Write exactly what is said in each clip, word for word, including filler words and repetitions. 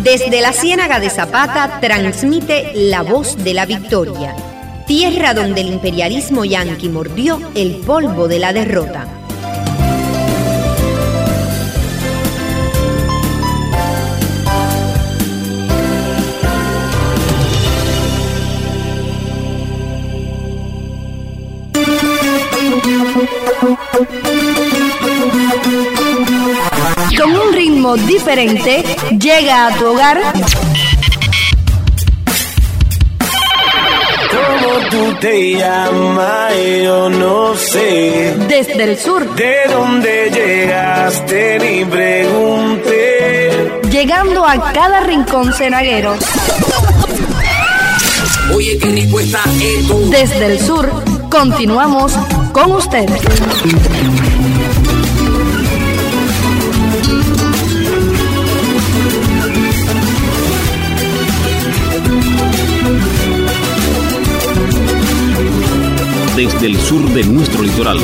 Desde la Ciénaga de Zapata transmite La Voz de la Victoria, tierra donde el imperialismo yanqui mordió el polvo de la derrota. Con un ritmo diferente, llega a tu hogar. ¿Cómo tú te llamas? Yo no sé. Desde el sur. ¿De dónde llegaste? Ni pregunté. Llegando a cada rincón cenaguero. Oye, qué rico está esto. Desde el sur, continuamos con ustedes. Desde el sur de nuestro litoral.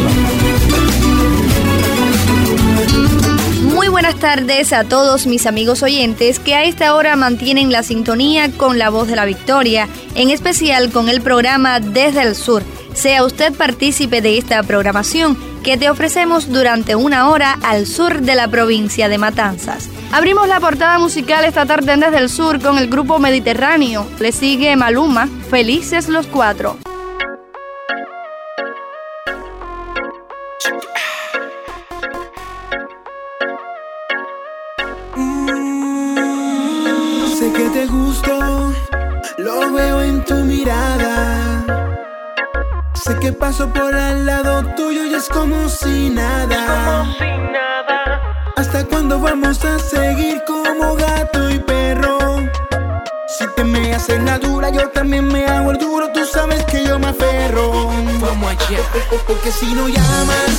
Muy buenas tardes a todos mis amigos oyentes que a esta hora mantienen la sintonía con La Voz de la Victoria, en especial con el programa Desde el Sur. Sea usted partícipe de esta programación que te ofrecemos durante una hora al sur de la provincia de Matanzas. Abrimos la portada musical esta tarde en Desde el Sur con el grupo Mediterráneo. Le sigue Maluma, Felices los Cuatro. Sé que te gustó, lo veo en tu mirada. Sé que paso por al lado tuyo y es como si nada. Como si nada. ¿Hasta cuándo vamos a seguir como gato y perro? Si te me haces la dura, yo también me hago el duro. Tú sabes que yo me aferro. Vamos allá. Porque si no llamas,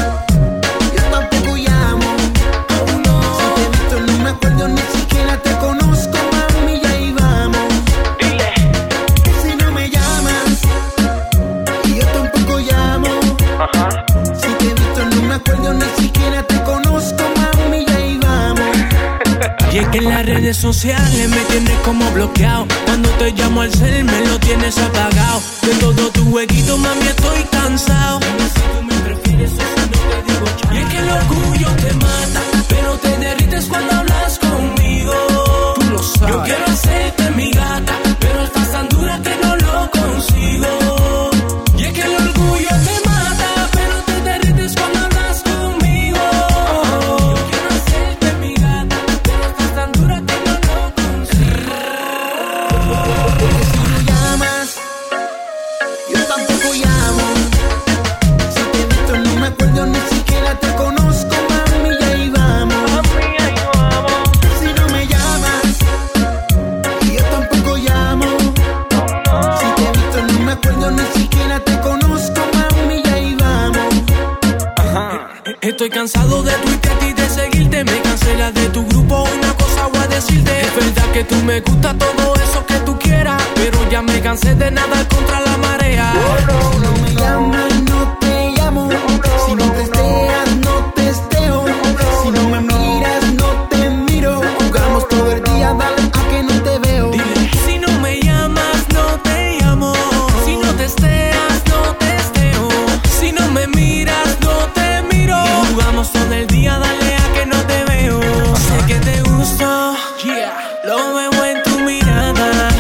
yo tampoco llamo. Oh no. Si te he visto no me acuerdo, ni siquiera te conozco, mami, y ahí vamos. Dile. Si no me llamas, y yo tampoco llamo. Ajá. Si te he visto no me acuerdo, ni siquiera te conozco, mami, y ahí vamos. Y es que en las redes sociales me tienes como bloqueado. Cuando te llamo al cel me lo tienes apagado. De todo tu jueguito, mami, estoy cansado. Si tú me prefieres, eso no te digo chao. Y es que el orgullo te mata, pero te derrites cuando hablas conmigo. Tú lo sabes. Yo quiero hacerte mi gata, pero estás tan dura que no lo consigo. Y es que el orgullo te mata, pero te derrites cuando hablas conmigo. Yo quiero hacerte mi gata, pero estás tan dura que no lo consigo. Porque si no llamas, yo tampoco llamo. Si te he visto no me acuerdo, ni siquiera te conozco, mami, y ahí vamos. Mami, ahí vamos. Si no me llamas, y yo tampoco llamo. Si te he visto no me acuerdo, ni siquiera te conozco, mami, y ahí vamos. Estoy cansado de tuitearte y de seguirte. Me cancelas de tu grupo, una cosa voy a decirte. Es verdad que tú me gusta todo eso que tú quieras, pero ya me cansé de nadar contra la marea. Si no me llamas, no te llamo. Si no testeas, no testeo. Si no me miras, no te miro. Jugamos todo el día, dale a que no te veo. Dile, si no me llamas, no te llamo. Si no testeas, no testeo. Si no me miras, no te miro. Y jugamos todo el día, dale a que no te veo. Sé que te gusto, yeah, lo veo en tu mirada.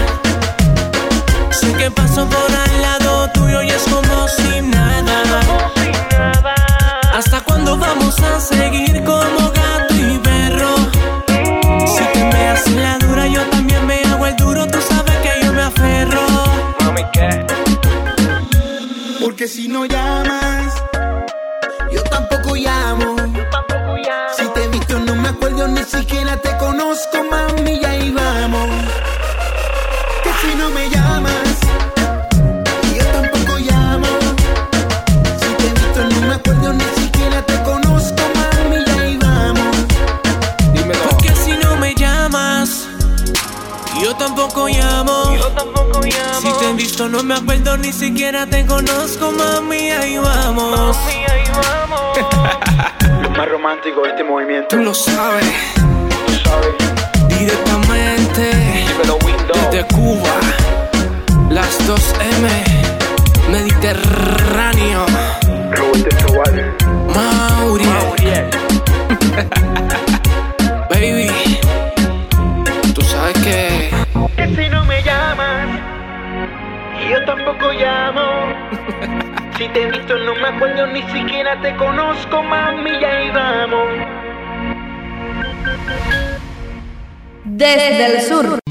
Sé que paso por al lado tuyo y es como si nada. Como si nada. ¿Hasta cuándo vamos a seguir como gato y perro? Si te me haces la dura, yo también me hago el duro. Tú sabes que yo me aferro. Mami, ¿qué? Porque si no llamas, yo tampoco llamo. Tampoco llamo. Si te he visto no me acuerdo, ni siquiera te conozco, mami, y ahí vamos. Que si no me llamas, yo tampoco llamo. Si te he visto no me acuerdo, ni siquiera te conozco, mami, y ahí vamos. Dímelo. Porque si no me llamas, yo tampoco llamo. Yo tampoco llamo. Si te he visto no me acuerdo, ni siquiera te conozco, mami, ahí vamos. Mami, ahí vamos. Lo más romántico de este movimiento. Tú lo sabes. Tú sabes. directamente desde Cuba, las dos M, Mediterráneo, Mauriel. Baby, tú sabes que Que si no me llamas, yo tampoco llamo. Si te he visto no me acuerdo, ni siquiera te conozco, mami, y ahí vamos. Desde el sur.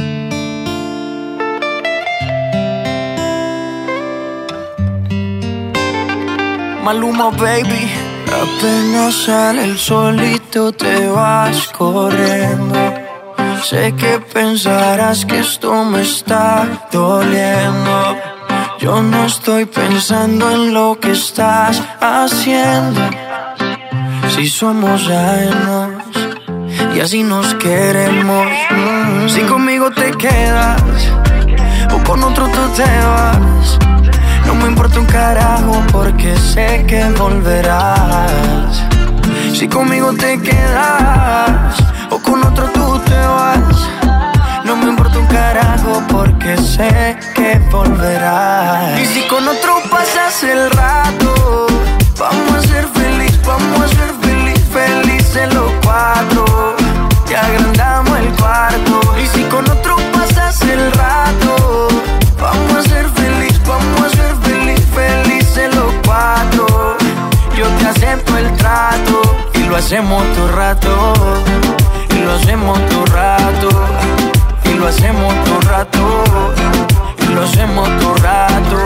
Maluma, baby. Apenas sale el solito te vas corriendo. Sé que pensarás que esto me está doliendo. Yo no estoy pensando en lo que estás haciendo. Si somos ajenos y así nos queremos. mm. Si conmigo te quedas o con otro tú te vas, no me importa un carajo porque sé que volverás. Si conmigo te quedas o con otro tú te vas, no me importa un carajo porque sé que volverás. Y si con otro pasas el rato, vamos a ser feliz, vamos a ser feliz, felices los cuatro. Te agrandamos el cuarto. Y si con otro pasas el rato, vamos a ser feliz, vamos a ser feliz, felices los cuatro. Yo te acepto el trato y lo hacemos todo rato. Y lo hacemos todo rato. Y lo hacemos todo rato. Y lo hacemos todo rato.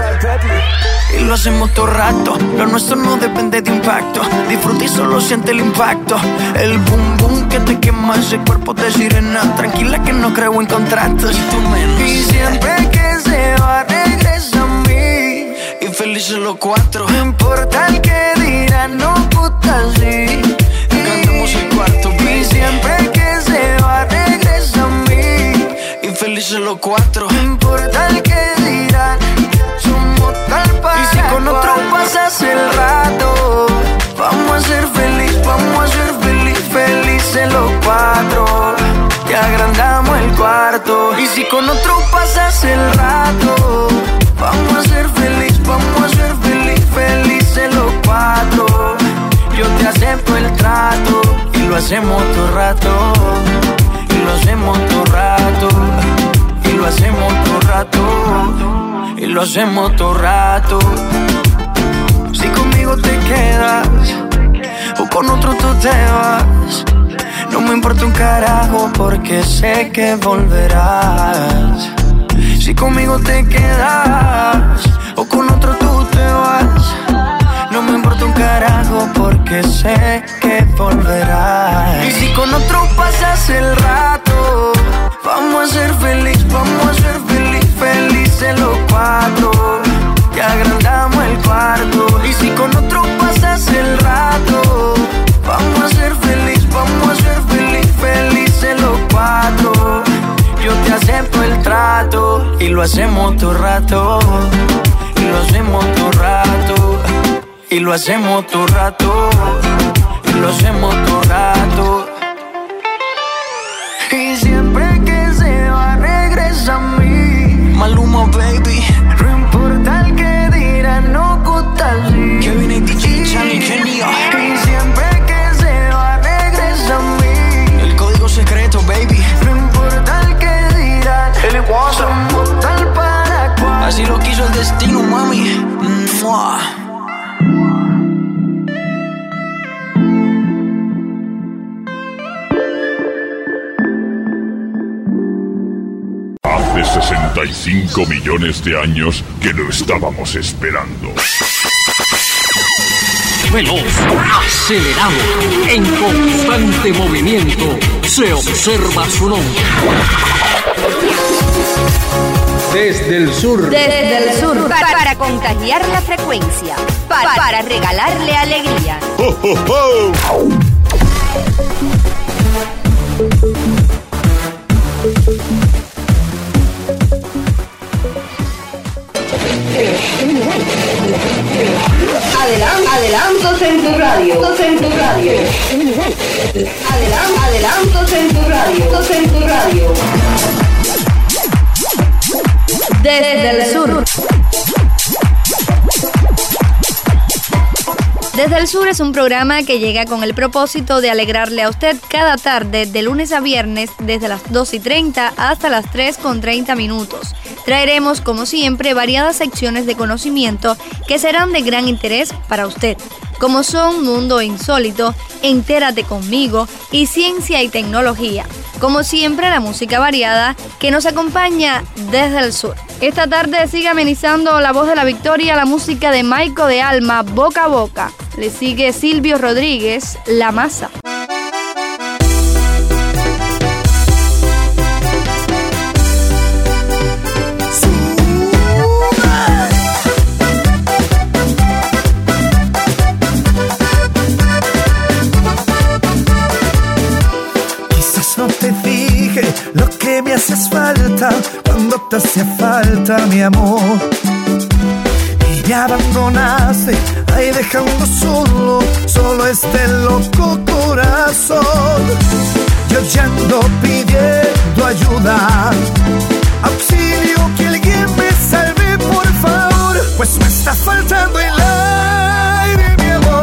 Y lo hacemos todo rato. Lo nuestro no depende de impacto. Disfruta y solo siente el impacto. El boom boom que te quema ese cuerpo de sirena. Tranquila que no creo en contratos. Y tú menos. Y siempre que se va regresa a mí. Y felices los cuatro. No importa el que dirán, no puta sí. Cantamos el cuarto. Y siempre que se va regresa a mí. Y felices los cuatro. No importa el que dirán, somos tal para. Y si con otro pasas el rato, vamos a ser feliz, vamos a ser feliz, felices los cuatro. Te agrandamos el cuarto. Y si con otro pasas el rato, vamos a ser feliz, vamos a ser feliz, felices los cuatro. Yo te acepto el trato y lo hacemos todo rato. Y lo hacemos todo rato. Y lo hacemos todo rato. Y lo hacemos todo rato. Si conmigo te quedas o con otro tú te vas, no me importa un carajo porque sé que volverás. Si conmigo te quedas o con otro tú te vas, no me importa un carajo porque sé que volverás. Y si con otro pasas el rato, vamos a ser feliz, vamos a ser feliz, felices los cuatro. Te agrandamos el cuarto. Y si con otro pasas el rato, vamos a ser feliz, vamos a ser feliz, felices los cuatro. Yo te acepto el trato y lo hacemos todo rato. Y lo hacemos todo rato. Y lo hacemos todo rato. Y lo hacemos todo rato. Y siempre que se va regresa a mí. Maluma, baby. No importa el que dirán, no gusta así. Kevin y D J Charlie Kenia. Y siempre que se va regresa a mí. El código secreto, baby. No importa el que dirán, somos tal para cual. Así lo quiso el destino, mami. ¡Mua! Hace sesenta y cinco millones de años que lo estábamos esperando. Veloz, acelerado, en constante movimiento, se observa su nombre. Desde el sur. Desde el sur. Para, para contagiar la frecuencia. Para, para regalarle alegría. ¡Oh, oh, oh! Adelante, adelántose en tu radio. Adelantos en tu radio. Adelan- Adelantos en tu radio. Adelantos en tu radio. Desde el sur. Desde el Sur es un programa que llega con el propósito de alegrarle a usted cada tarde, de lunes a viernes, desde las dos y treinta hasta las tres con treinta minutos. Traeremos, como siempre, variadas secciones de conocimiento que serán de gran interés para usted, como son Mundo Insólito, Entérate Conmigo y Ciencia y Tecnología. Como siempre, la música variada que nos acompaña desde el sur. Esta tarde sigue amenizando la voz de la victoria la música de Maico de Alma, Boca a Boca. Le sigue Silvio Rodríguez, La Masa. No te dije lo que me haces falta cuando te hacía falta mi amor. Y me abandonaste, ahí dejando solo, solo este loco corazón. Yo ya ando pidiendo ayuda, auxilio, que alguien me salve por favor, pues me está faltando el aire, mi amor.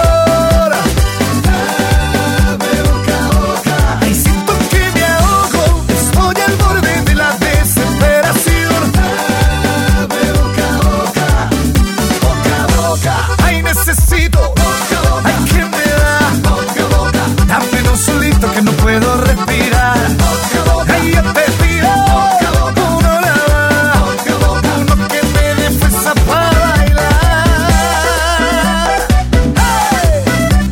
Necesito, ay, que me da, dame un solito que no puedo respirar. Ay, yo te pido uno nada, uno que me dé fuerza para bailar. Hey.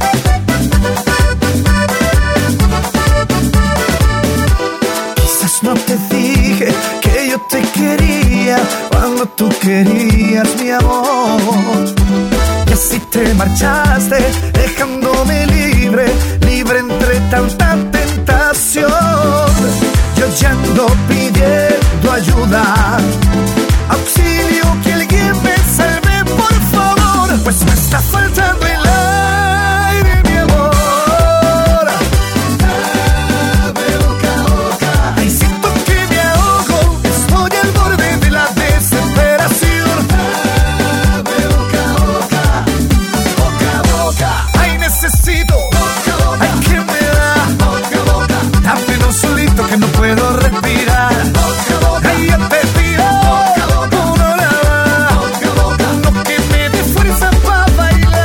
Quizás no te dije que yo te quería cuando tú querías mi amor. Si te marchaste, dejándome libre, libre entre tanta tentación. Yo ya ando pidiendo ayuda, auxilio, que alguien me salve por favor, pues me está faltando el aire, mi amor. Dame boca a boca, ay, siento que me ahogo, estoy al borde de la desesperación. Dame boca a boca, ay, necesito, ay, que me da, dame un solito que no puedo respirar. Ay, yo te pido uno nada, uno que me dé fuerza para bailar.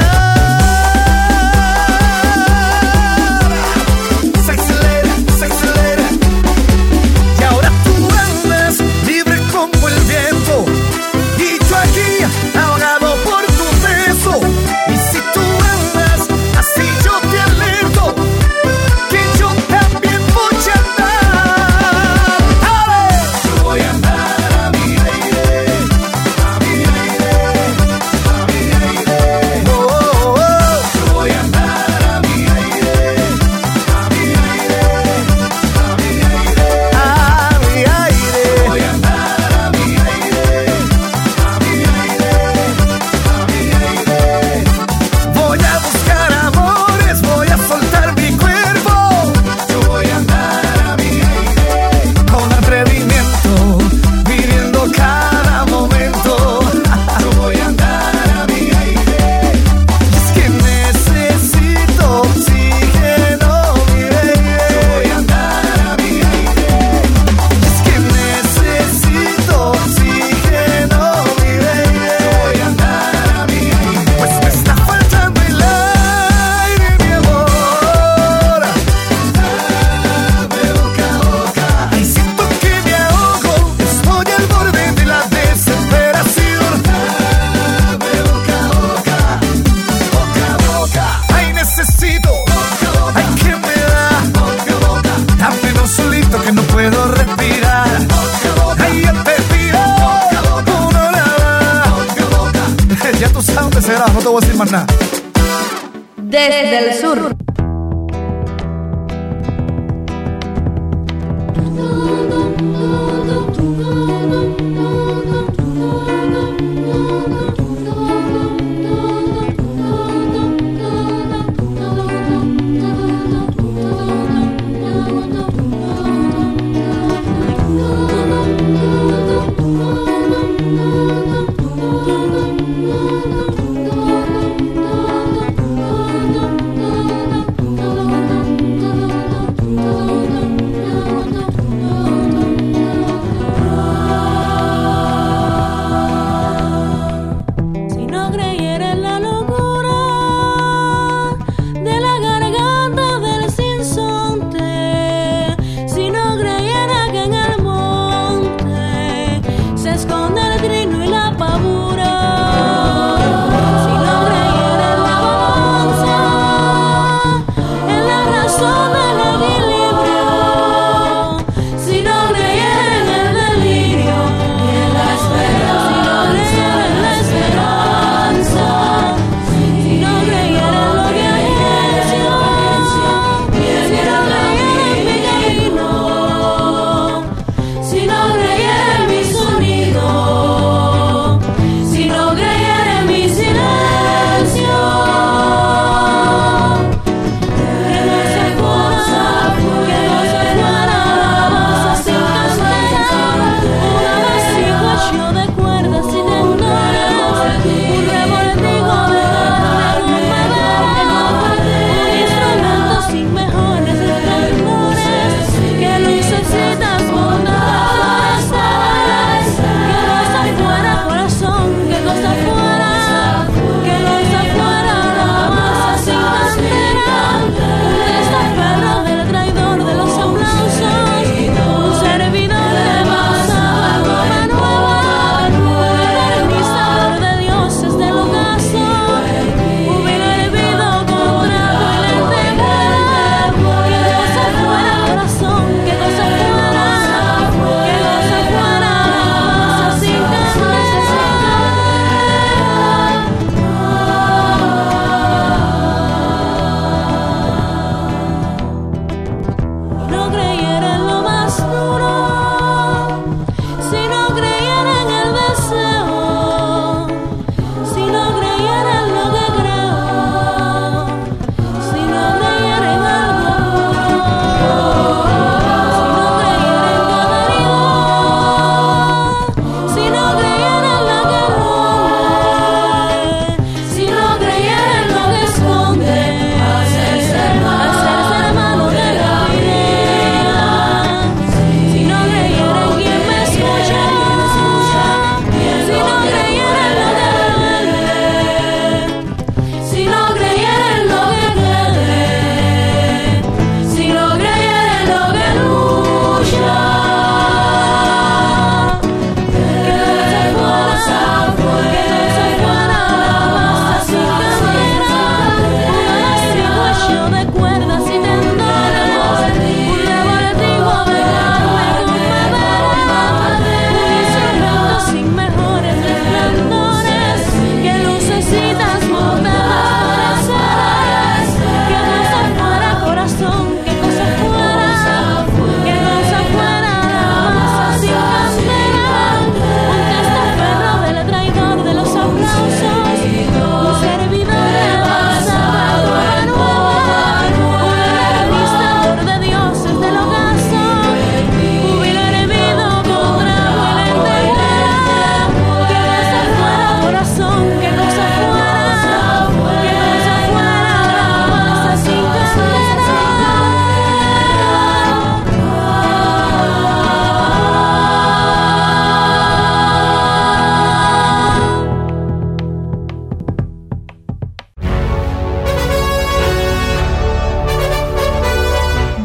Sexy lady, sexy lady. Y ahora tú andas libre como el viento, y yo aquí ahogado por tu beso. Y si tú andas así, yo te alerto que yo también voy a andar. ¡Ale! Yo voy a andar a mi aire, a mi aire, a mi aire. Oh, oh, oh. Yo voy a andar a mi aire, a mi aire, a mi aire, a mi aire. Voy a andar a mi aire, a mi aire, a mi aire. Voy a buscar amores, voy a soltar mi cuerpo. Yo voy a andar a mi aire, con atrevimiento, viviendo cada momento. Yo voy a andar a mi aire, y es que necesito oxígeno, mi baby. Yo voy a andar a mi aire, y es que necesito oxígeno, mi baby. Yo voy a andar a mi aire, pues me está faltando el aire, mi amor. Dame boca a boca, ay, siento que me ahogo, estoy al borde de la desesperación. Dame boca a boca, boca a boca, ay, necesito, ay, que me da, dame un solito que no puedo respirar. Ay, yo te pido uno nada, ya tú sabes dónde será, no te voy a decir más nada. Desde el sur.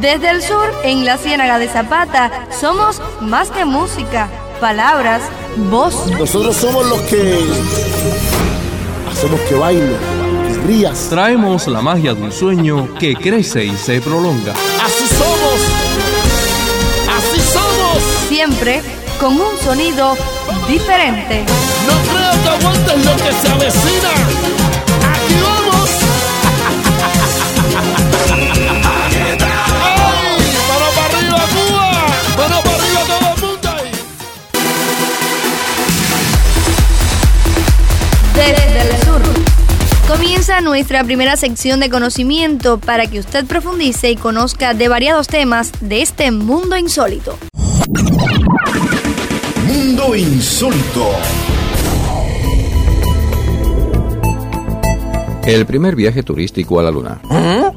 Desde el sur, en la Ciénaga de Zapata, somos más que música, palabras, voz. Nosotros somos los que hacemos que baile, que rías. Traemos la magia de un sueño que crece y se prolonga. ¡Así somos! ¡Así somos! Siempre con un sonido diferente. No creo que aguantes lo que se avecina. ¡Aquí vamos! Desde el sur. Comienza nuestra primera sección de conocimiento para que usted profundice y conozca de variados temas de este mundo insólito. Mundo insólito. El primer viaje turístico a la Luna. ¿Ah?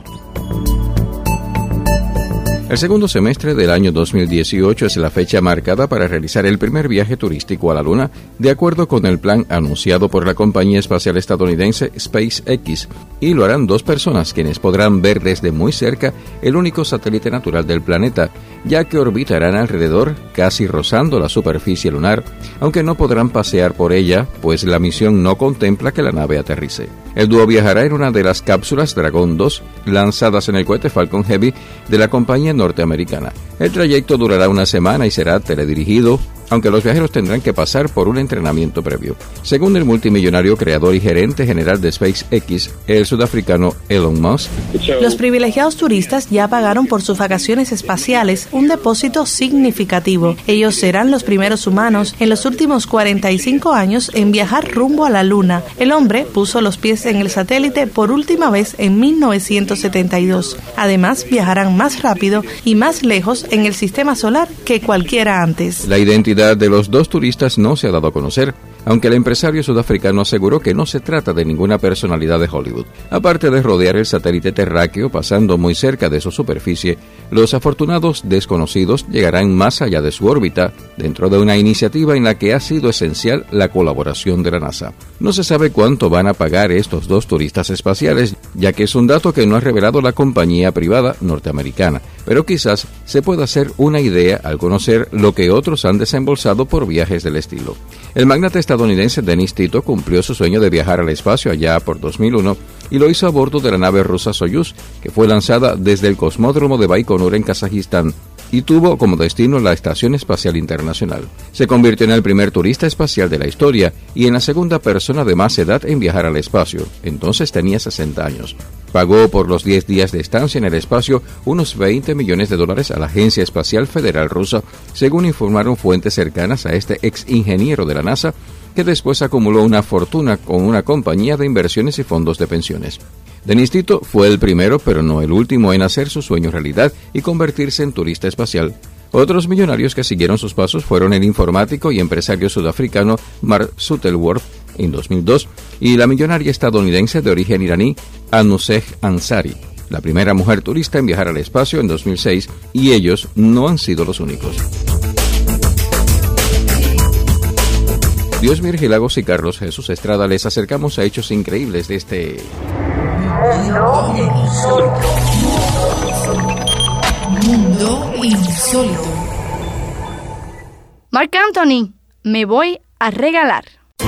El segundo semestre del año dos mil dieciocho es la fecha marcada para realizar el primer viaje turístico a la Luna, de acuerdo con el plan anunciado por la compañía espacial estadounidense SpaceX, y lo harán dos personas quienes podrán ver desde muy cerca el único satélite natural del planeta, ya que orbitarán alrededor, casi rozando la superficie lunar, aunque no podrán pasear por ella, pues la misión no contempla que la nave aterrice. El dúo viajará en una de las cápsulas Dragon dos, lanzadas en el cohete Falcon Heavy de la compañía norteamericana. El trayecto durará una semana y será teledirigido, aunque los viajeros tendrán que pasar por un entrenamiento previo. Según el multimillonario creador y gerente general de SpaceX, el sudafricano Elon Musk, los privilegiados turistas ya pagaron por sus vacaciones espaciales un depósito significativo. Ellos serán los primeros humanos en los últimos cuarenta y cinco años en viajar rumbo a la Luna. El hombre puso los pies en el satélite por última vez en mil novecientos setenta y dos. Además, viajarán más rápido y más lejos en el sistema solar que cualquiera antes. La identidad de los dos turistas no se ha dado a conocer, aunque el empresario sudafricano aseguró que no se trata de ninguna personalidad de Hollywood. Aparte de rodear el satélite terráqueo pasando muy cerca de su superficie, los afortunados desconocidos llegarán más allá de su órbita, dentro de una iniciativa en la que ha sido esencial la colaboración de la NASA. No se sabe cuánto van a pagar estos dos turistas espaciales, ya que es un dato que no ha revelado la compañía privada norteamericana, pero quizás se pueda hacer una idea al conocer lo que otros han desembolsado por viajes del estilo. El magnate estadounidense Dennis Tito cumplió su sueño de viajar al espacio allá por dos mil uno y lo hizo a bordo de la nave rusa Soyuz, que fue lanzada desde el cosmódromo de Baikonur en Kazajistán y tuvo como destino la Estación Espacial Internacional. Se convirtió en el primer turista espacial de la historia y en la segunda persona de más edad en viajar al espacio. Entonces tenía sesenta años. Pagó por los diez días de estancia en el espacio unos veinte millones de dólares a la Agencia Espacial Federal Rusa, según informaron fuentes cercanas a este ex ingeniero de la NASA, que después acumuló una fortuna con una compañía de inversiones y fondos de pensiones. Dennis Tito fue el primero, pero no el último, en hacer su sueño realidad y convertirse en turista espacial. Otros millonarios que siguieron sus pasos fueron el informático y empresario sudafricano Mark Shuttleworth en dos mil dos y la millonaria estadounidense de origen iraní Anuseh Ansari, la primera mujer turista en viajar al espacio en dos mil seis, y ellos no han sido los únicos. Dios Virgil Lagos y Carlos Jesús Estrada les acercamos a hechos increíbles de este Mundo insólito. Mundo insólito. Marc Anthony, me voy a regalar.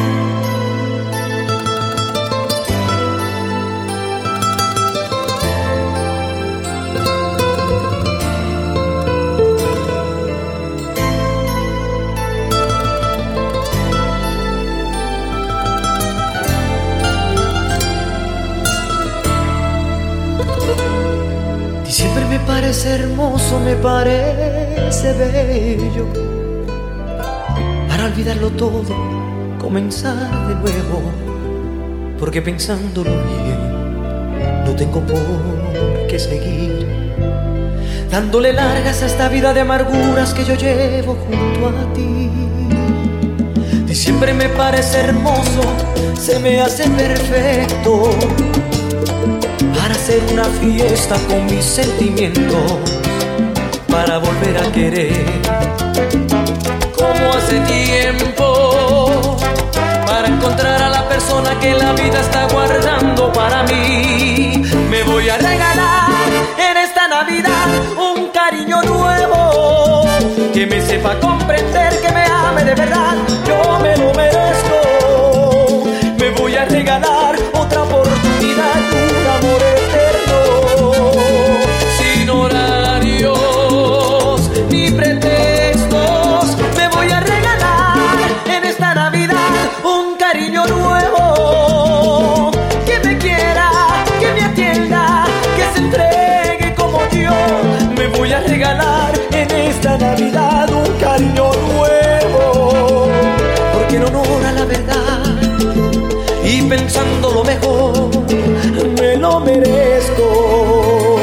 Siempre me parece hermoso, me parece bello, para olvidarlo todo, comenzar de nuevo, porque pensándolo bien, no tengo por qué seguir dándole largas a esta vida de amarguras que yo llevo junto a ti. Diciembre me parece hermoso, se me hace perfecto para hacer una fiesta con mis sentimientos, para volver a querer como hace tiempo, para encontrar a la persona que la vida está guardando para mí. Me voy a regalar en esta Navidad Navidad un cariño nuevo, que me sepa comprender, que me ame de verdad, yo me lo merezco. Me voy a regalar otra oportunidad, un amor eterno, sin horarios ni pretextos. Me voy a regalar en esta Navidad un cariño nuevo, que me quiera, que me atienda, que se entregue como yo. Me voy a regalar en esta Navidad un cariño nuevo, porque en honor a la verdad y pensando lo mejor, me lo merezco.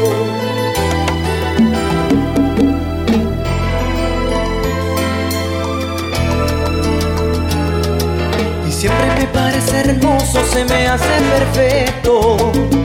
Y siempre me parece hermoso, se me hace perfecto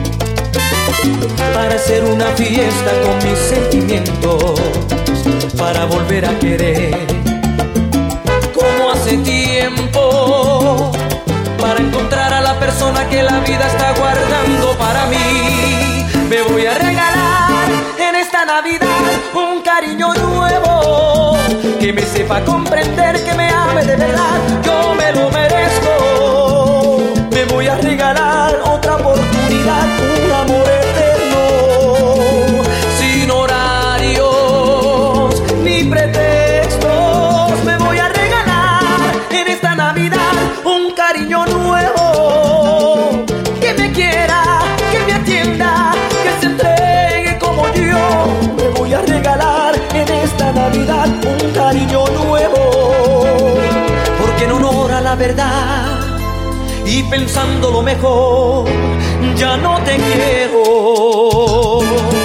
para hacer una fiesta con mis sentimientos, para volver a querer como hace tiempo, para encontrar a la persona que la vida está guardando para mí. Me voy a regalar en esta Navidad un cariño nuevo, que me sepa comprender, que me ame de verdad, yo me lo merezco. Me voy a regalar otra oportunidad, un amor eterno, sin horarios ni pretextos. Me voy a regalar en esta Navidad un cariño nuevo, que me quiera, que me atienda, que se entregue como yo. Me voy a regalar en esta Navidad un cariño nuevo, porque en honor a la verdad y pensando lo mejor, ya no te quiero.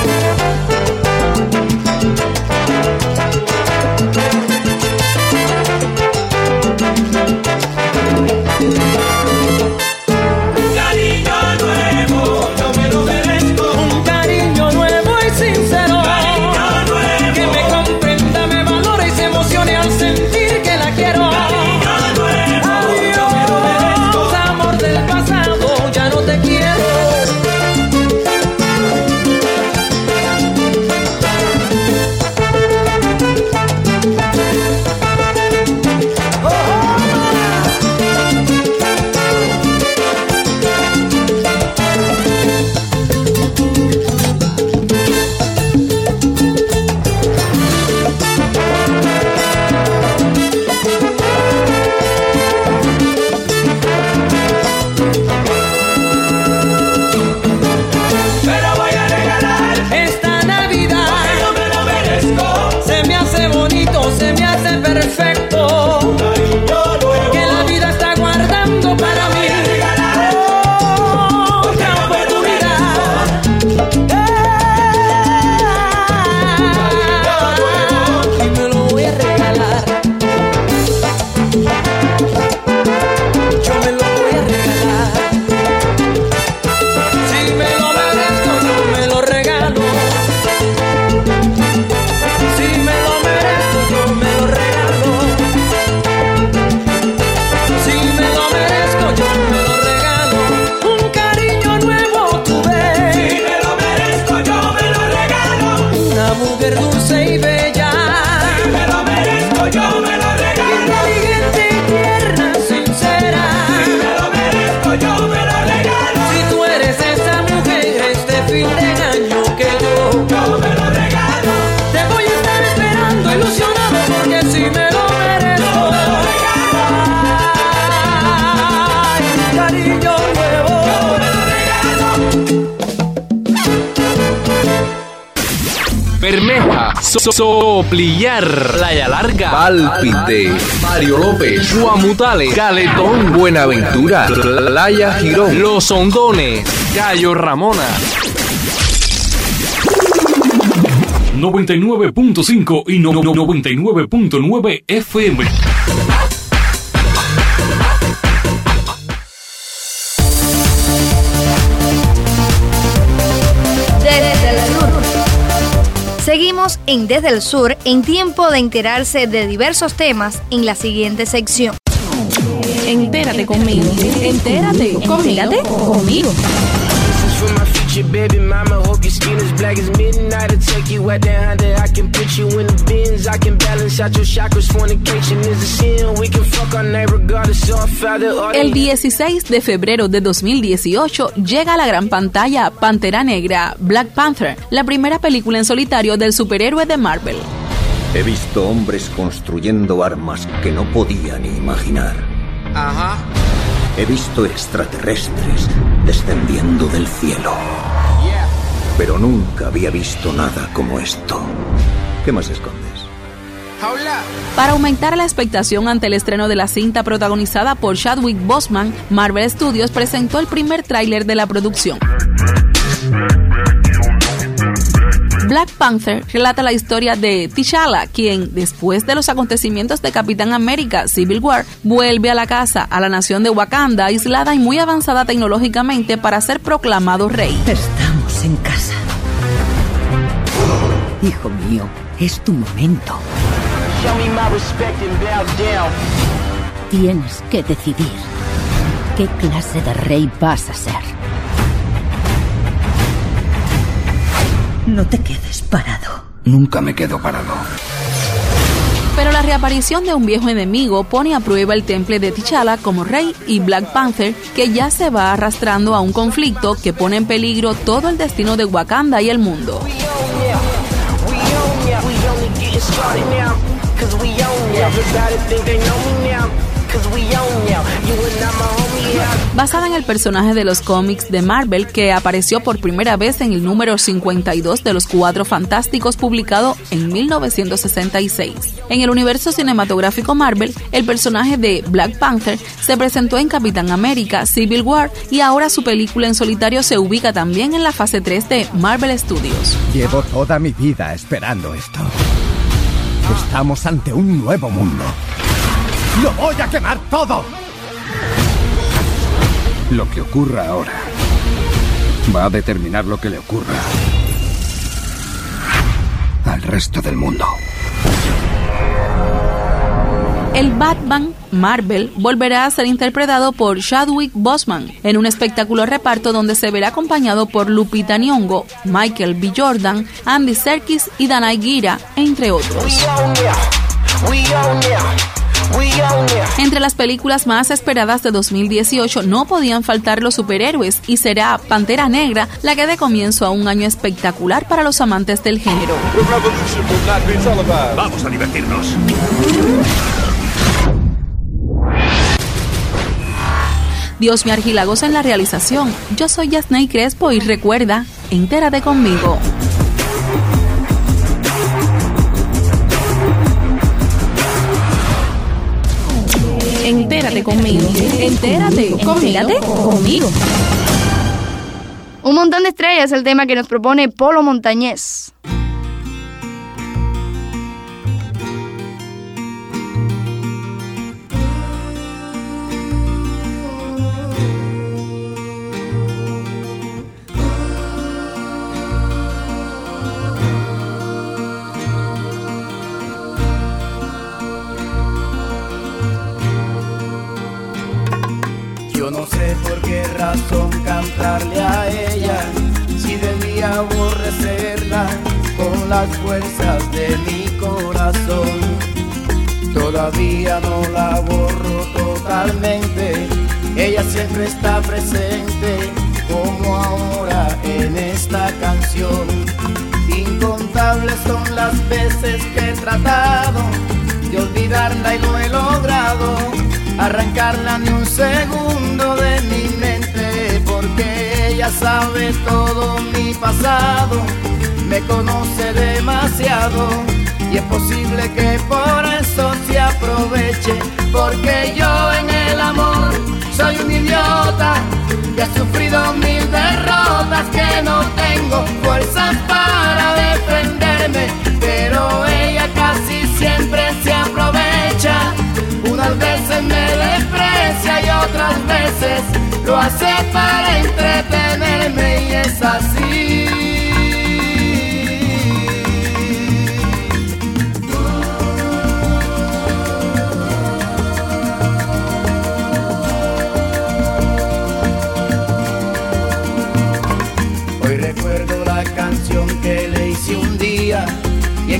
Bermeja, so Soplillar, Playa Larga, Pálpite, Mario López, Guamutales, Caletón, Buenaventura, Playa Girón, Los Hondones, Cayo Ramona. noventa y nueve punto cinco y no, no, noventa y nueve punto nueve F M. Seguimos en Desde el Sur, en tiempo de enterarse de diversos temas en la siguiente sección. Entérate conmigo. Entérate conmigo. Conmigo. for my future baby mama. Hope your skin is black as midnight. I'll take you out there under. I can put you in the bins. I can balance out your chakras. Fornication is a sin. We can fuck our name regardless of our father or El dieciséis de febrero de dos mil dieciocho llega a la gran pantalla Pantera Negra, Black Panther, la primera película en solitario del superhéroe de Marvel. He visto hombres construyendo armas que no podía ni imaginar. Ajá. He visto extraterrestres descendiendo del cielo. Yeah. Pero nunca había visto nada como esto. ¿Qué más escondes? Para aumentar la expectación ante el estreno de la cinta protagonizada por Chadwick Boseman, Marvel Studios presentó el primer tráiler de la producción. Black Panther relata la historia de T'Challa, quien, después de los acontecimientos de Capitán América Civil War, vuelve a la casa, a la nación de Wakanda, aislada y muy avanzada tecnológicamente para ser proclamado rey. Estamos en casa. Hijo mío, es tu momento. Tienes que decidir qué clase de rey vas a ser. No te quedes parado. Nunca me quedo parado. Pero la reaparición de un viejo enemigo pone a prueba el temple de T'Challa como rey y Black Panther, que ya se va arrastrando a un conflicto que pone en peligro todo el destino de Wakanda y el mundo. Basada en el personaje de los cómics de Marvel que apareció por primera vez en el número cincuenta y dos de los Cuatro Fantásticos publicado en mil novecientos sesenta y seis. En el universo cinematográfico Marvel, el personaje de Black Panther se presentó en Capitán América Civil War y ahora su película en solitario se ubica también en la fase tres de Marvel Studios. Llevo toda mi vida esperando esto. Estamos ante un nuevo mundo. ¡Lo voy a quemar todo! Lo que ocurra ahora va a determinar lo que le ocurra al resto del mundo. El Batman Marvel volverá a ser interpretado por Chadwick Boseman en un espectacular reparto donde se verá acompañado por Lupita Nyong'o, Michael B. Jordan, Andy Serkis y Danai Gurira, entre otros. Entre las películas más esperadas de dos mil dieciocho no podían faltar los superhéroes y será Pantera Negra la que dé comienzo a un año espectacular para los amantes del género. Vamos a divertirnos. Dios me Argilagosa en la realización. Yo soy Yasney Crespo y recuerda, entérate conmigo. Entérate conmigo. Entérate. Entérate conmigo. Un montón de estrellas es el tema que nos propone Polo Montañés. Yo no sé por qué razón cantarle a ella, si debía aborrecerla con las fuerzas de mi corazón. Todavía no la borro totalmente, ella siempre está presente, como ahora en esta canción. Incontables son las veces que he tratado de olvidarla y no he logrado arrancarla ni un segundo de mi mente, porque ella sabe todo mi pasado, me conoce demasiado y es posible que por eso se aproveche, porque yo en el amor soy un idiota que ha sufrido mil derrotas, que no tengo fuerzas para defenderme, pero ella casi siempre se aprovecha. Unas veces me desprecia y otras veces lo hace para entretenerme, y es así.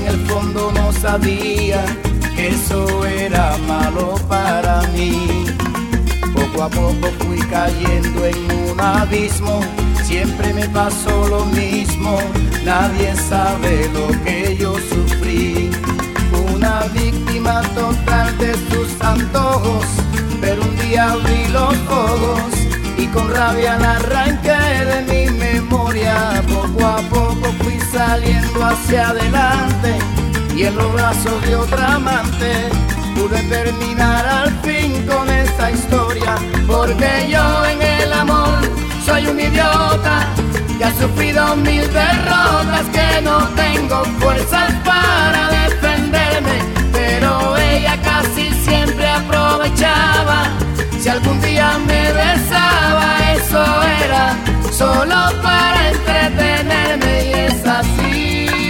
en el fondo no sabía que eso era malo para mí. Poco a poco fui cayendo en un abismo, siempre me pasó lo mismo, nadie sabe lo que yo sufrí. Una víctima total de sus antojos, pero un día abrí los ojos y con rabia la arranqué de mi memoria. Poco a poco fui saliendo hacia adelante y en los brazos de otra amante pude terminar al fin con esta historia. Porque yo en el amor soy un idiota que ha sufrido mil derrotas, que no tengo fuerzas para defenderme, pero ella casi siempre aprovechaba. Si algún día me besaba, eso era solo para entretenerme, y es así.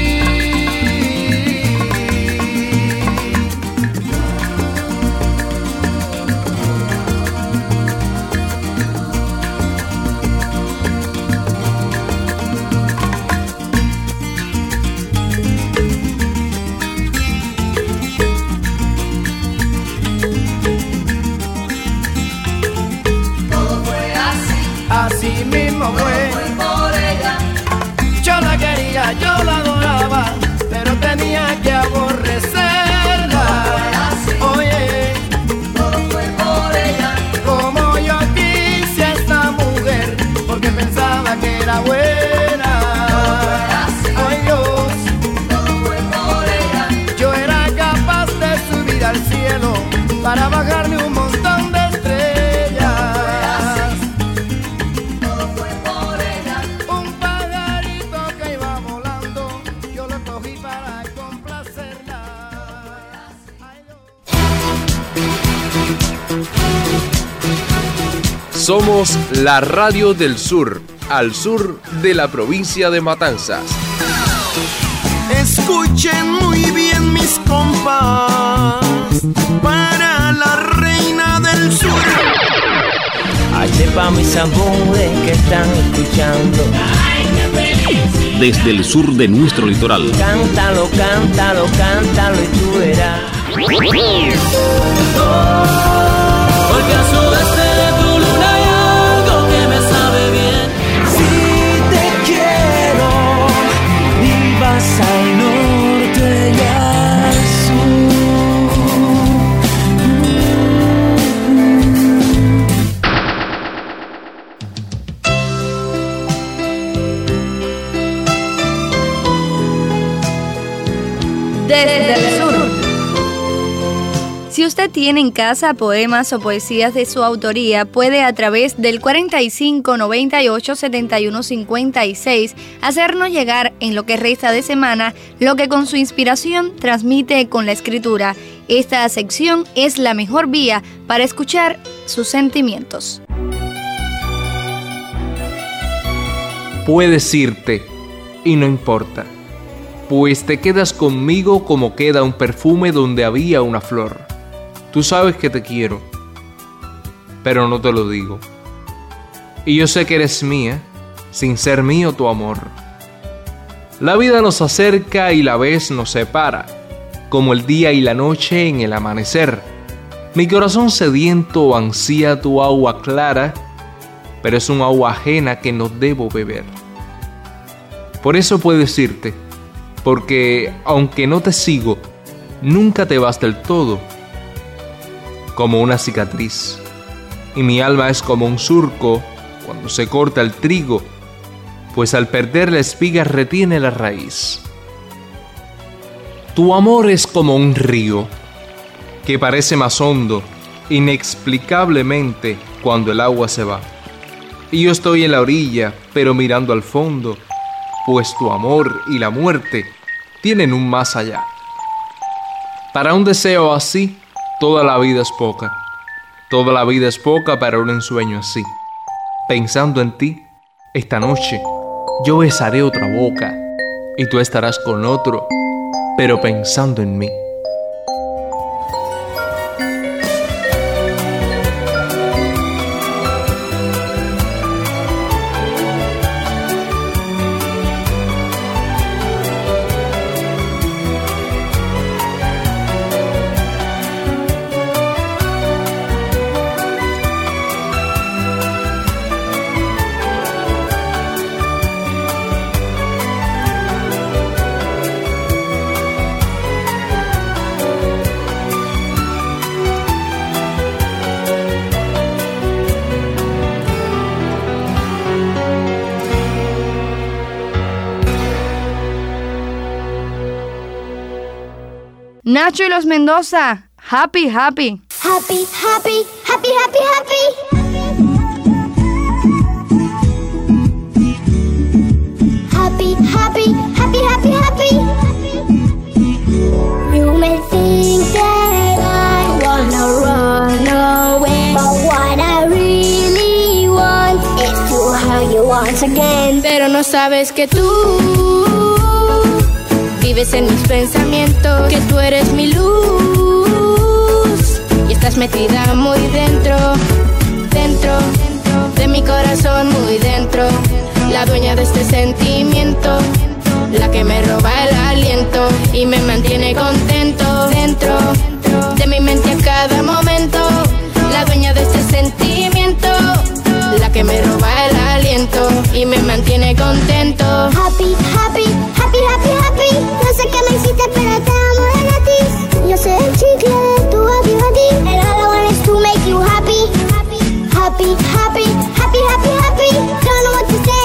Así mismo fue, por ella. Yo la quería, yo la adoraba, pero tenía que aborrecerla. Oye, todo fue por ella. Como yo quise a esta mujer, porque pensaba que era buena. Ay Dios, todo fue por ella. Yo era capaz de subir al cielo para bajarme un montón de Somos la radio del sur, al sur de la provincia de Matanzas. Escuchen muy bien mis compas, para la reina del sur. H pa' mis amores que están escuchando. Desde el sur de nuestro litoral. Cántalo, cántalo, cántalo y tú verás. Porque al sudeste de tu luna hay algo que me sabe bien. Si te quiero y vas al norte y al sur. Desde el sur. Si usted tiene en casa poemas o poesías de su autoría, puede a través del cuarenta y cinco, noventa y ocho, setenta y uno, cincuenta y seis hacernos llegar en lo que resta de semana lo que con su inspiración transmite con la escritura. Esta sección es la mejor vía para escuchar sus sentimientos. Puedes irte y no importa, pues te quedas conmigo como queda un perfume donde había una flor. Tú sabes que te quiero, pero no te lo digo. Y yo sé que eres mía, sin ser mío tu amor. La vida nos acerca y la vez nos separa, como el día y la noche en el amanecer. Mi corazón sediento ansía tu agua clara, pero es un agua ajena que no debo beber. Por eso puedes irte, porque aunque no te sigo, nunca te vas del todo. Como una cicatriz, y mi alma es como un surco cuando se corta el trigo, pues al perder la espiga retiene la raíz. Tu amor es como un río, que parece más hondo, inexplicablemente, cuando el agua se va. Y yo estoy en la orilla, pero mirando al fondo, pues tu amor y la muerte tienen un más allá. Para un deseo así, toda la vida es poca. Toda la vida es poca para un ensueño así. Pensando en ti, esta noche, yo besaré otra boca y tú estarás con otro, pero pensando en mí. Nacho y los Mendoza, happy, happy. Happy, happy, happy, happy, happy. Happy, happy, happy, happy, happy. You may think that I wanna run away, but what I really want is to hug you once again. Pero no sabes que tú vives en mis pensamientos, que tú eres mi luz y estás metida muy dentro, dentro de mi corazón, muy dentro. La dueña de este sentimiento, la que me roba el aliento y me mantiene contento dentro de mi mente a cada momento. La dueña de este sentimiento, la que me roba el aliento y me mantiene contento. Happy, happy, happy, happy, happy. No sé qué me hiciste, pero te amo de gratis. Yo soy el chicle de tu happy, happy. And all I want is to make you happy. Happy, happy, happy, happy, happy. Don't know what to say.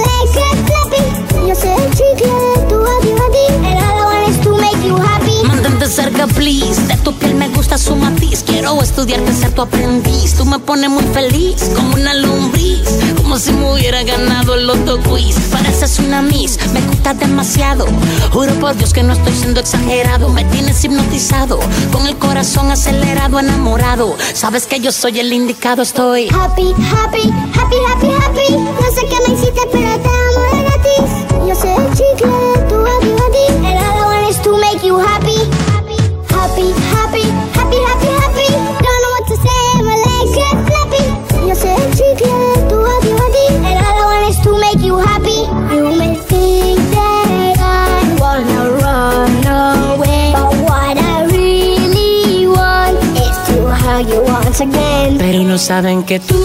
Yo soy el chicle de tu happy, happy. And all I want is to make you happy. Mantente cerca, please. De tu piel me gusta su matiz. Quiero estudiarte, ser tu aprendiz. Tú me pones muy feliz, como una lombriz. Como si me hubiera ganado el Loto Quiz. Pareces una miss, me gusta demasiado. Juro por Dios que no estoy siendo exagerado. Me tienes hipnotizado, con el corazón acelerado, enamorado. Sabes que yo soy el indicado, estoy happy, happy, happy, happy, happy. No sé qué me hiciste, pero te amo de gratis. Yo soy el chicle de tu happy, happy. And all I want is to make you happy. Happy, happy, happy, happy, happy. Don't know what to say, my legs get flappy. Yo soy el chicle de tu happy, happy. And all I want is to make you happy. You may think that I wanna run away, but what I really want is to hug you once again. Pero no saben que tú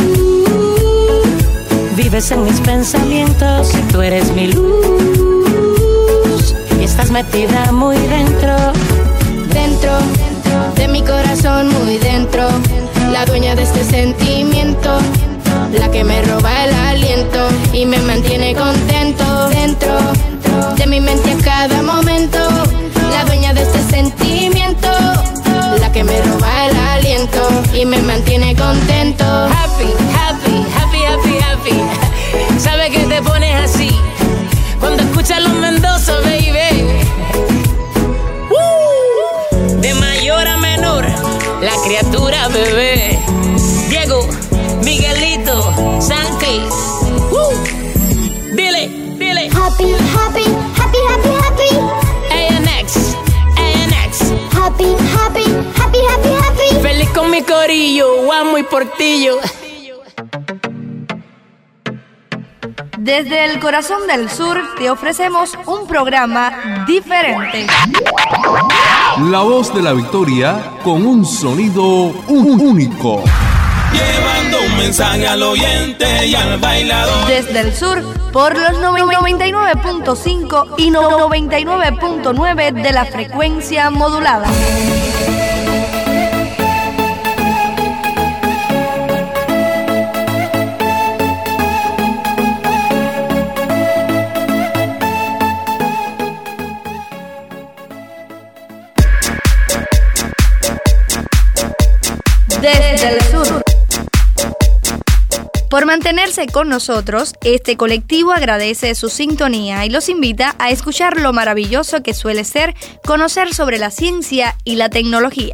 vives en mis pensamientos, que tú eres mi luz y estás metida muy dentro, dentro de mi corazón, muy dentro. La dueña de este sentimiento, la que me roba el aliento y me mantiene contento dentro de mi mente a cada momento. La dueña de este sentimiento, la que me roba el aliento y me mantiene contento. Happy, happy, happy, happy, happy. ¿Sabe que te pones así cuando escuchas los Mendoza, baby? Uh, de mayor a menor, la criatura bebé. Diego, Miguelito, Santi. Uh, dile, dile. Happy, happy, happy, happy, happy. A N X, A N X. Happy, happy, happy, happy, happy. Feliz con mi corillo, Guamo y Portillo. Desde el corazón del sur te ofrecemos un programa diferente. La voz de la victoria con un sonido único. Llevando un mensaje al oyente y al bailador. Desde el sur, por los noventa y nueve punto cinco y noventa y nueve punto nueve de la frecuencia modulada. Desde el sur. Por mantenerse con nosotros, este colectivo agradece su sintonía y los invita a escuchar lo maravilloso que suele ser conocer sobre la ciencia y la tecnología.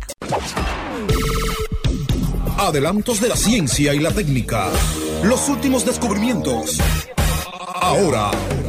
Adelantos de la ciencia y la técnica. Los últimos descubrimientos. Ahora.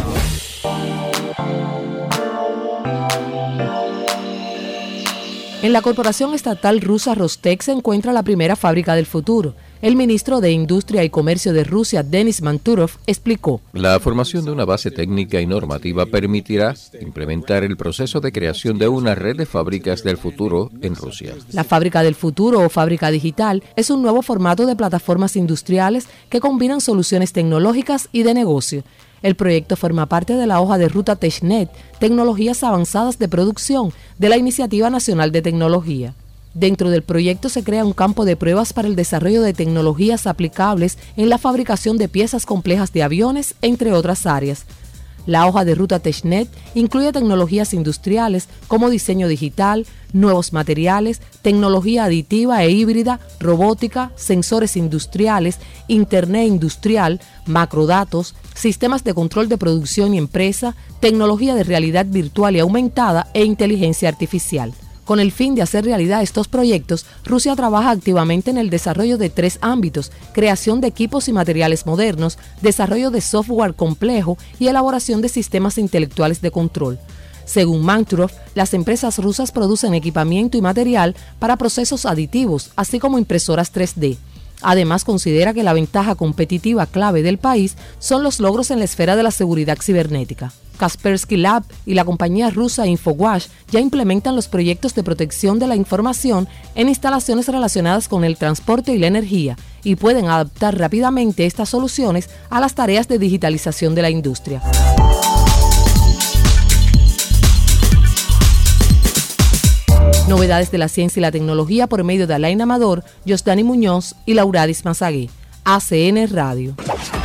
En la corporación estatal rusa Rostec se encuentra la primera fábrica del futuro. El ministro de Industria y Comercio de Rusia, Denis Manturov, explicó: La formación de una base técnica y normativa permitirá implementar el proceso de creación de una red de fábricas del futuro en Rusia. La fábrica del futuro o fábrica digital es un nuevo formato de plataformas industriales que combinan soluciones tecnológicas y de negocio. El proyecto forma parte de la hoja de ruta TechNet, Tecnologías Avanzadas de Producción, de la Iniciativa Nacional de Tecnología. Dentro del proyecto se crea un campo de pruebas para el desarrollo de tecnologías aplicables en la fabricación de piezas complejas de aviones, entre otras áreas. La hoja de ruta TechNet incluye tecnologías industriales como diseño digital, nuevos materiales, tecnología aditiva e híbrida, robótica, sensores industriales, internet industrial, macrodatos, sistemas de control de producción y empresa, tecnología de realidad virtual y aumentada e inteligencia artificial. Con el fin de hacer realidad estos proyectos, Rusia trabaja activamente en el desarrollo de tres ámbitos: creación de equipos y materiales modernos, desarrollo de software complejo y elaboración de sistemas intelectuales de control. Según Manturov, las empresas rusas producen equipamiento y material para procesos aditivos, así como impresoras tres D. Además, considera que la ventaja competitiva clave del país son los logros en la esfera de la seguridad cibernética. Kaspersky Lab y la compañía rusa InfoWash ya implementan los proyectos de protección de la información en instalaciones relacionadas con el transporte y la energía y pueden adaptar rápidamente estas soluciones a las tareas de digitalización de la industria. Novedades de la ciencia y la tecnología por medio de Alain Amador, Josdani Muñoz y Lauradis Mazagué. A C N Radio.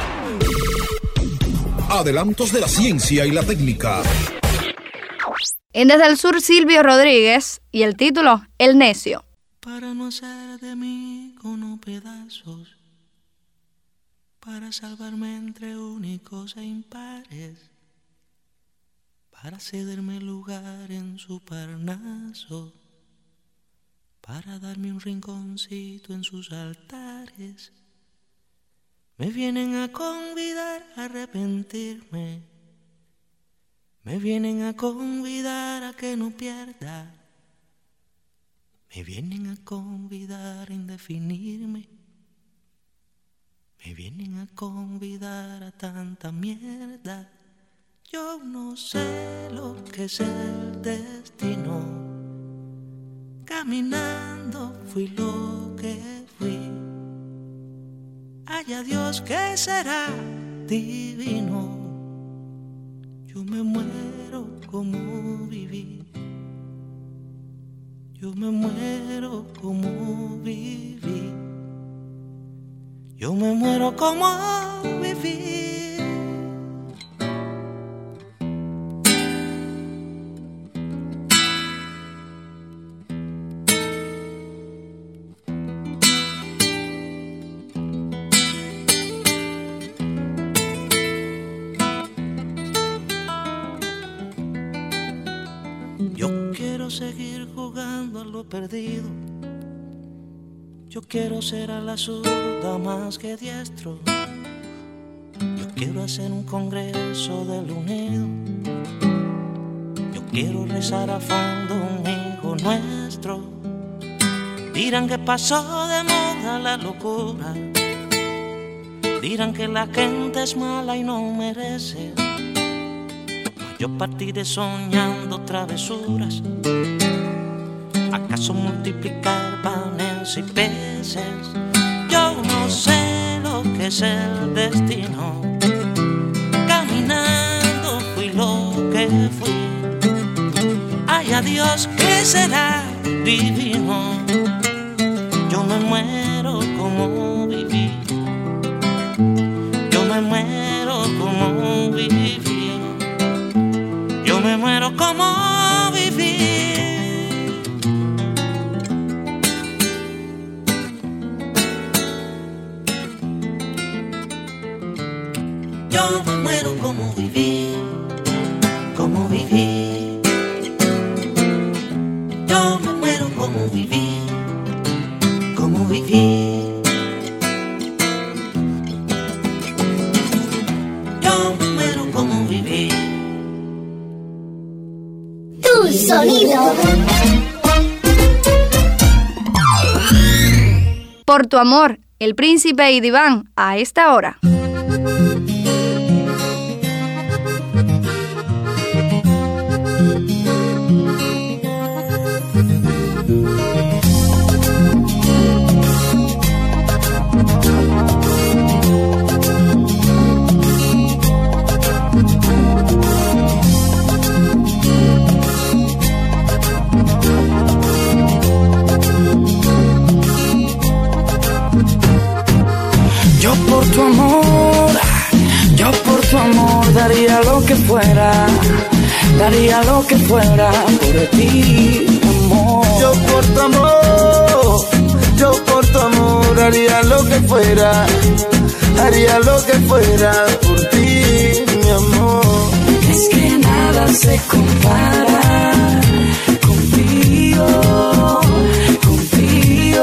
Adelantos de la ciencia y la técnica. En Desde el Sur, Silvio Rodríguez, y el título, El Necio. Para no hacer de mí como pedazos, para salvarme entre únicos e impares, para cederme lugar en su Parnaso, para darme un rinconcito en sus altares. Me vienen a convidar a arrepentirme, me vienen a convidar a que no pierda, me vienen a convidar a indefinirme, me vienen a convidar a tanta mierda. Yo no sé lo que es el destino, caminando fui lo que fui. Haya Dios que será divino. Yo me muero como viví. Yo me muero como viví. Yo me muero como viví. Seguir jugando a lo perdido. Yo quiero ser a la zurda más que diestro. Yo quiero hacer un congreso del unido. Yo quiero rezar a fondo un hijo nuestro. Dirán que pasó de moda la locura. Dirán que la gente es mala y no merece. Yo partiré soñando travesuras. ¿Acaso multiplicar panes y peces? Yo no sé lo que es el destino. Caminando fui lo que fui. Ay, a Dios que será divino. Yo me muero como viví. Yo me muero como viví. Yo me muero como viví. Yo me muero como viví, como viví. Yo me muero como viví, como viví. Yo me muero como viví. Tu sonido. Por tu amor, El Príncipe y Diván, a esta hora. Yo por tu amor que fuera, daría lo que fuera por ti, amor. Yo por tu amor, yo por tu amor haría lo que fuera, haría lo que fuera por ti, mi amor. Es que nada se compara contigo, contigo.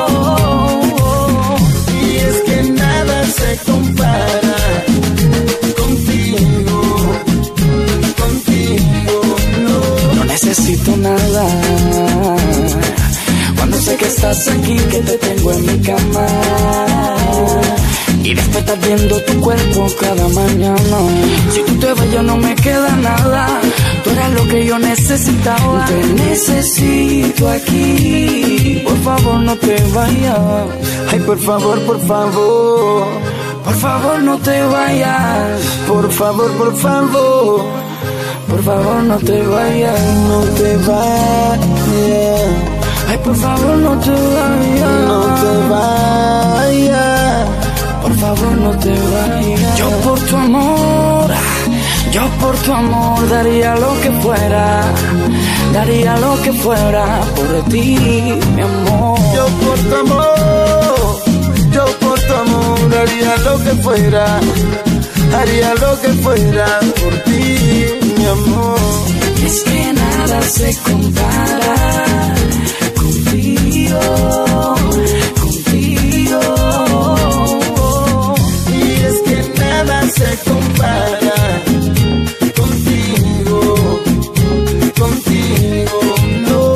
Y es que nada se compara contigo, contigo, no. No necesito nada cuando sé que estás aquí, que te tengo en mi cama. Y después estás viendo tu cuerpo cada mañana. Si tú te vas ya no me queda nada. Tú eras lo que yo necesitaba. Te necesito aquí. Por favor no te vayas. Ay, por favor, por favor. Por favor no te vayas. Por favor, por favor. Por favor no te vayas. No te vayas. Ay, por favor no te vayas. No te vayas. Por favor no te vayas. Yo por tu amor, yo por tu amor daría lo que fuera, daría lo que fuera por ti, mi amor. Yo por tu amor, yo por tu amor haría lo que fuera, haría lo que fuera por ti, mi amor. Es que nada se compara contigo, contigo. Nada se compara contigo, contigo, no.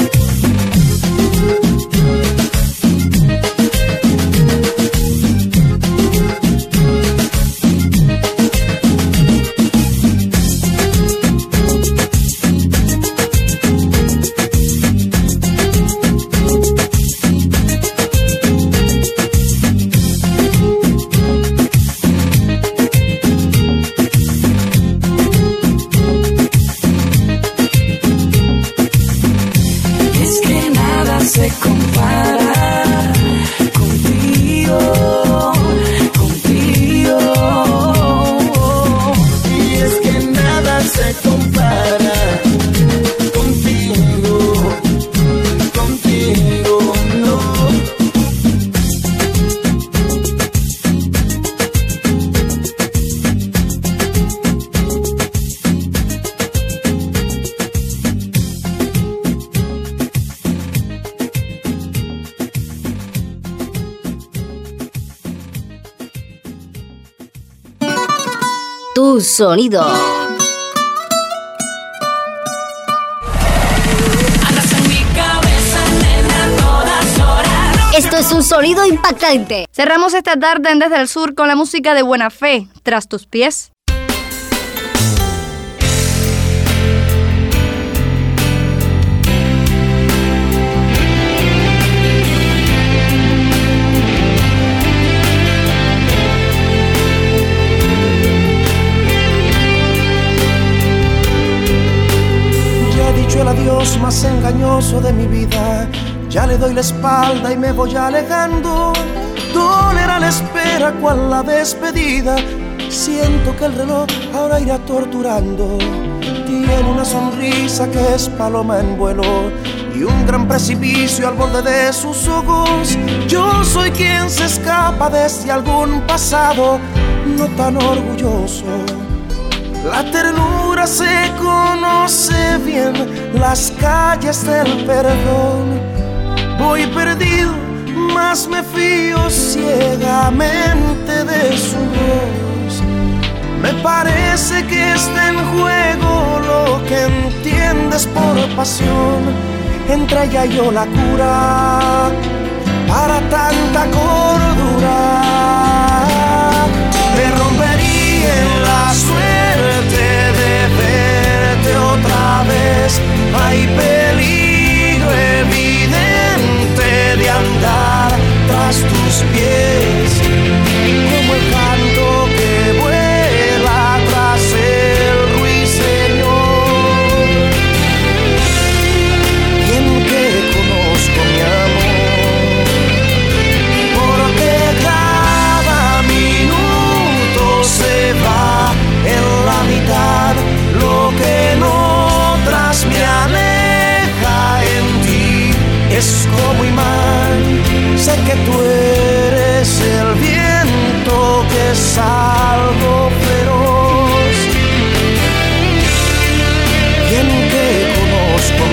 Tu sonido. Esto es un sonido impactante. Cerramos esta tarde en Desde el Sur con la música de Buena Fe, Tras tus pies. El adiós más engañoso de mi vida, ya le doy la espalda y me voy alejando. Dolerá la espera cual la despedida. Siento que el reloj ahora irá torturando. Tiene una sonrisa que es paloma en vuelo y un gran precipicio al borde de sus ojos. Yo soy quien se escapa desde algún pasado no tan orgulloso. La ternura se conoce bien, las calles del perdón. Voy perdido, mas me fío ciegamente de su voz. Me parece que está en juego lo que entiendes por pasión. Entre ella y yo la cura para tanta cordura. Me rompería en la suerte de verte otra vez. Hay peligro evidente de andar tras tus pies, como el canto que vuela tras el ruiseñor. Bien que conozco mi amor, porque cada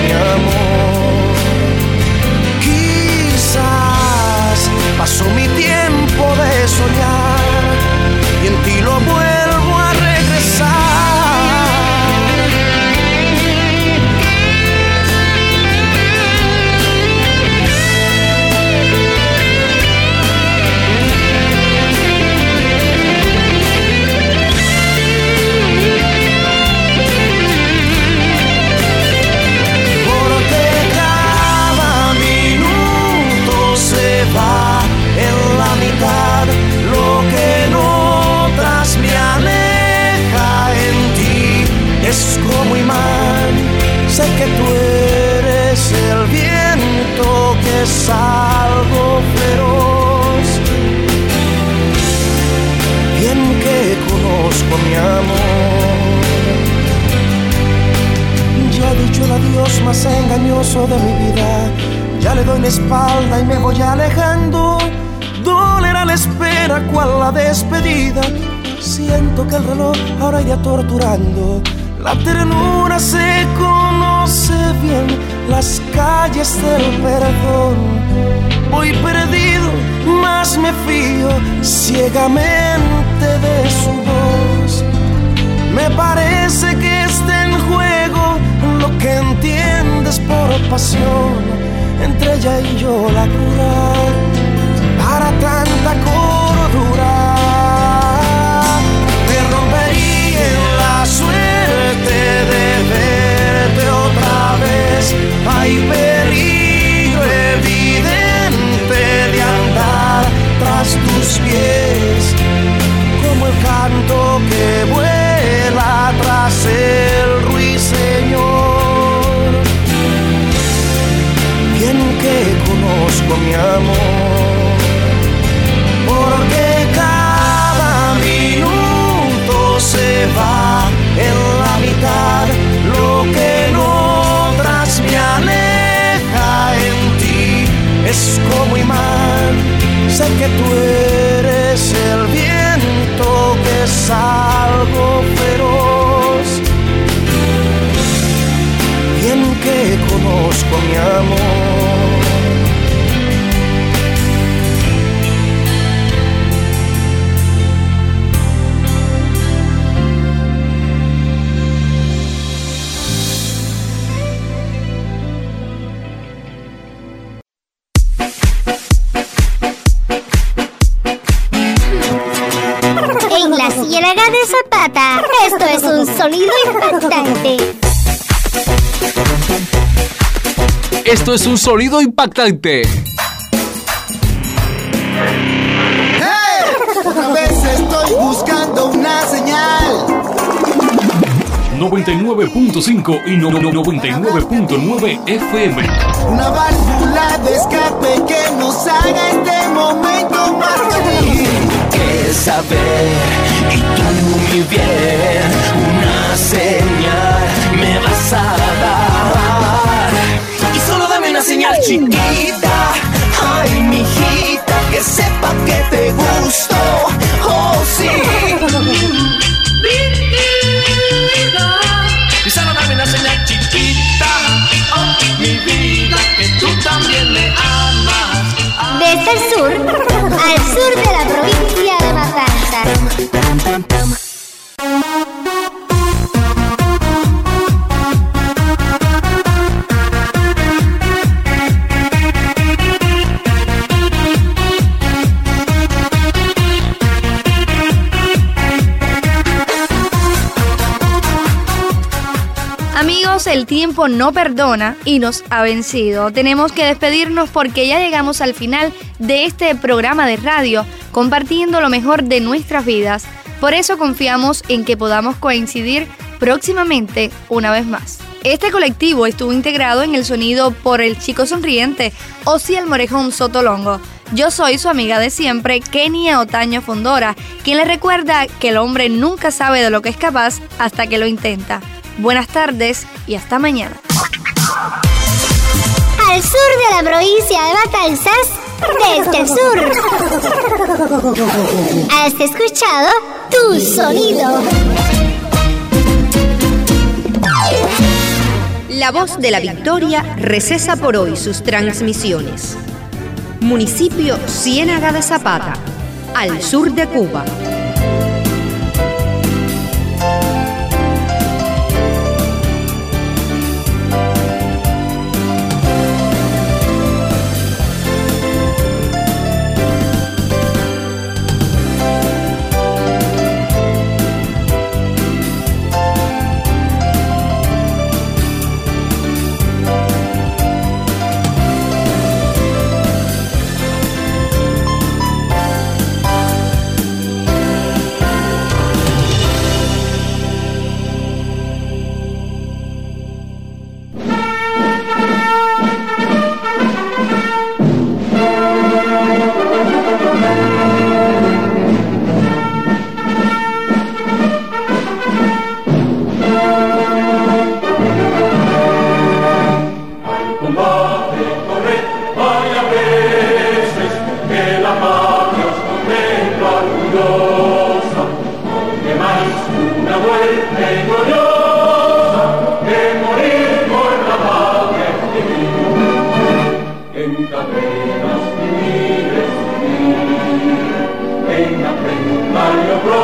mi amor. Quizás pasó mi tiempo de soñar y en ti lo vuelvo a regresar. En la mitad, lo que en otras me aleja en ti es como imán. Sé que tú eres el viento que es algo feroz. Bien que conozco mi amor. Ya he dicho el adiós más engañoso de mi vida. Ya le doy la espalda y me voy alejando. Dolerá la espera cual la despedida. Siento que el reloj ahora irá torturando. La ternura se conoce bien, las calles del perdón. Voy perdido, mas me fío ciegamente de su voz. Me parece que está en juego lo que entiendes por pasión. Entre ella y yo la cura para tanta cordura. Me rompería en la suerte de verte otra vez. Hay peligro evidente de andar tras tus pies, como el canto que vuela tras el ruiseñor. Que conozco mi amor, porque cada minuto se va en la mitad, lo que en otras me aleja en ti es como imán. Sé que tú eres el viento que es algo feroz. Bien que conozco mi amor. En la Ciénaga de Zapata, esto es un sonido impactante. Esto es un sonido impactante. ¡Hey! Otra vez estoy buscando una señal. noventa y nueve punto cinco y no, no, noventa y nueve punto nueve F M. Una válvula de escape que nos haga este momento más feliz. Que saber y tú mi bien, una señal me vas a dar. Y solo dame una señal chiquita, ay mijita, que sepa que te gusto, oh sí. Y solo dame una señal chiquita, oh mi vida, que tú también me amas. Desde el sur, al sur de la provincia de Matanzas. Amigos, el tiempo no perdona y nos ha vencido. Tenemos que despedirnos porque ya llegamos al final de este programa de radio, compartiendo lo mejor de nuestras vidas. Por eso confiamos en que podamos coincidir próximamente una vez más. Este colectivo estuvo integrado en el sonido por el chico sonriente Osiel Morejón Sotolongo. Yo soy su amiga de siempre, Kenia Otaño Fondora, quien les recuerda que el hombre nunca sabe de lo que es capaz hasta que lo intenta. Buenas tardes y hasta mañana. Al sur de la provincia de Matanzas, desde el sur. Has escuchado Tu Sonido. La Voz de la Victoria recesa por hoy sus transmisiones. Municipio Ciénaga de Zapata, al sur de Cuba. Venga, venga,